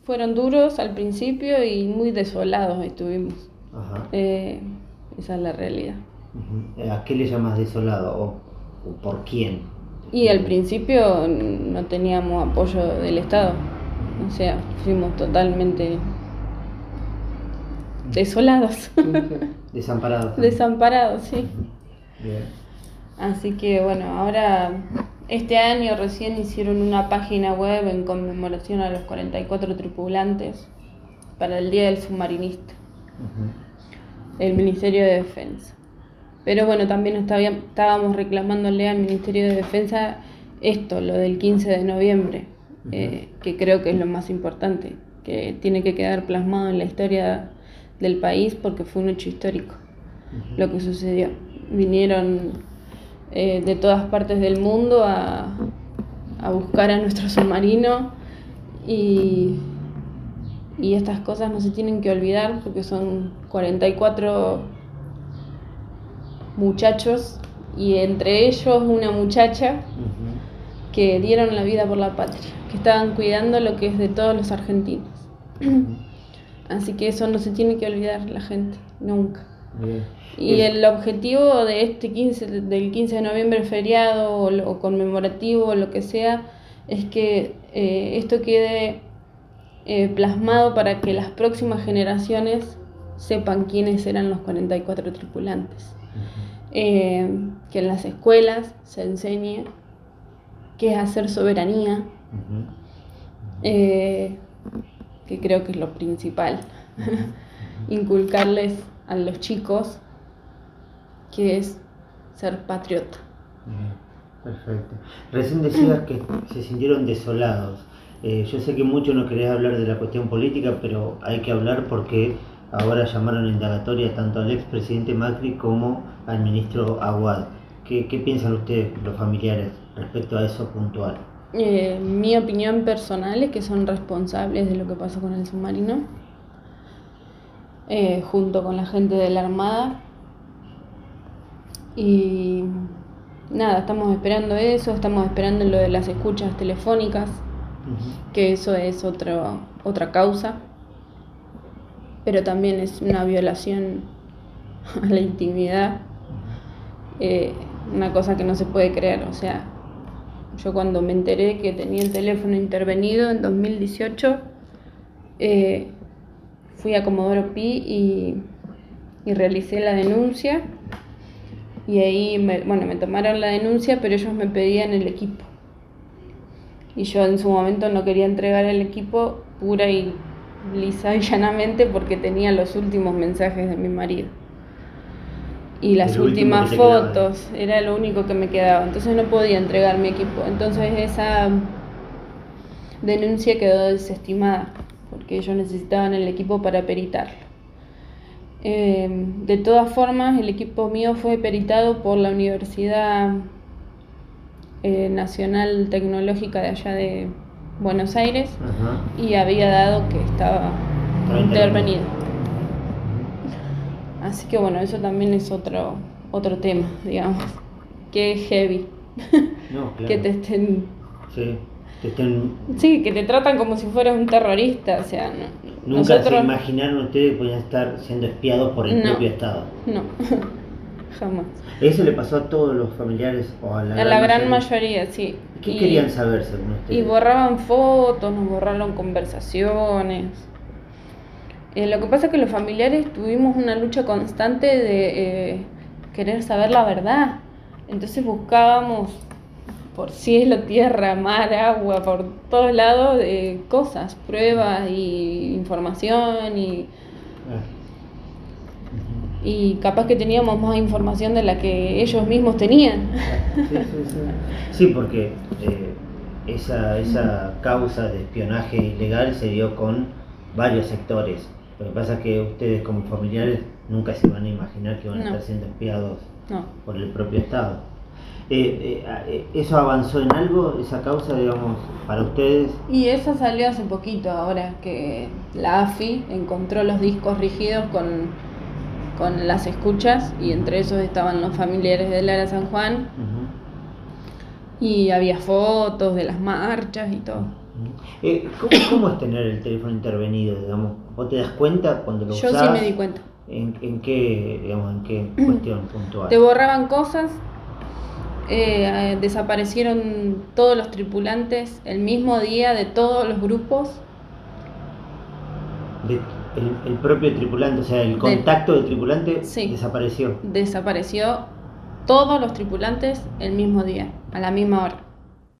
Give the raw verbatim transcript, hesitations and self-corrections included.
fueron duros al principio y muy desolados estuvimos. Ajá. Eh, esa es la realidad. Uh-huh. ¿A qué le llamas desolado o, o por quién? Y al principio no teníamos apoyo del Estado, o sea, fuimos totalmente desolados. Desamparados. Desamparados, sí. Bien. Así que bueno, ahora este año recién hicieron una página web en conmemoración a los cuarenta y cuatro tripulantes para el Día del Submarinista, uh-huh. El Ministerio de Defensa. Pero bueno, también estábamos reclamándole al Ministerio de Defensa esto, lo del quince de noviembre, uh-huh. eh, que creo que es lo más importante, que tiene que quedar plasmado en la historia del país porque fue un hecho histórico, uh-huh. Lo que sucedió. Vinieron eh, de todas partes del mundo a, a buscar a nuestro submarino y, y estas cosas no se tienen que olvidar porque son cuarenta y cuatro muchachos y entre ellos una muchacha uh-huh. que dieron la vida por la patria, que estaban cuidando lo que es de todos los argentinos. Uh-huh. Así que eso no se tiene que olvidar la gente, nunca. Bien. Y el objetivo de este quince, del quince de noviembre feriado o, o conmemorativo o lo que sea, es que eh, esto quede eh, plasmado para que las próximas generaciones sepan quiénes eran los cuarenta y cuatro tripulantes. Uh-huh. Eh, que en las escuelas se enseñe qué es hacer soberanía, uh-huh. Uh-huh. Eh, que creo que es lo principal, uh-huh. Inculcarles a los chicos que es ser patriota. Uh-huh. Perfecto. Recién decías que se sintieron desolados. Eh, yo sé que mucho no querés hablar de la cuestión política, pero hay que hablar porque ahora llamaron a indagatoria tanto al expresidente Macri como al ministro Aguad. ¿Qué, qué piensan ustedes, los familiares, respecto a eso puntual? Eh, mi opinión personal es que son responsables de lo que pasó con el submarino, eh, junto con la gente de la Armada. Y nada, estamos esperando eso, estamos esperando lo de las escuchas telefónicas, uh-huh. Que eso es otro, otra causa. Pero también es una violación a la intimidad, eh, una cosa que no se puede creer. O sea, yo cuando me enteré que tenía el teléfono intervenido en dos mil dieciocho, eh, fui a Comodoro Pi y, y realicé la denuncia, y ahí, me, bueno, me tomaron la denuncia, pero ellos me pedían el equipo. Y yo en su momento no quería entregar el equipo pura y lisa y llanamente porque tenía los últimos mensajes de mi marido y las últimas fotos, era lo único que me quedaba, entonces no podía entregar mi equipo. Entonces esa denuncia quedó desestimada porque ellos necesitaban el equipo para peritarlo. Eh, de todas formas, el equipo mío fue peritado por la Universidad eh, Nacional Tecnológica de allá de Buenos Aires, uh-huh. Y había dado que estaba intervenido. Así que bueno, eso también es otro otro tema, digamos, que es heavy. No, claro. Que te estén... Sí, te estén... Sí, que te tratan como si fueras un terrorista, o sea, no. Nunca Nosotros... se imaginaron ustedes que podían estar siendo espiados por el no, propio Estado. No, jamás. ¿Eso le pasó a todos los familiares o a la, a gran, la gran mayoría? mayoría, sí. ¿Qué y, querían saber según ustedes? Y borraban fotos, nos borraron conversaciones. Eh, lo que pasa es que los familiares tuvimos una lucha constante de eh, querer saber la verdad. Entonces buscábamos por cielo, tierra, mar, agua, por todos lados, eh, cosas, pruebas y información y... Ah. Y capaz que teníamos más información de la que ellos mismos tenían. Sí, sí, sí. Sí, porque eh, esa, esa causa de espionaje ilegal se dio con varios sectores. Lo que pasa es que ustedes como familiares nunca se van a imaginar que van a no. estar siendo espiados no. por el propio Estado. Eh, eh, ¿Eso avanzó en algo, esa causa, digamos, para ustedes? Y eso salió hace poquito, ahora que la A F I encontró los discos rígidos con... con las escuchas, y entre esos estaban los familiares de Lara San Juan, uh-huh. Y había fotos de las marchas y todo. Eh, ¿cómo, ¿Cómo es tener el teléfono intervenido? Digamos? ¿Vos te das cuenta cuando lo Yo usás? sí me di cuenta. ¿En, en qué, digamos, en qué cuestión puntual? Te borraban cosas, eh, desaparecieron todos los tripulantes el mismo día de todos los grupos. De, el, el propio tripulante, o sea, el contacto del tripulante sí, desapareció. Desapareció todos los tripulantes el mismo día, a la misma hora.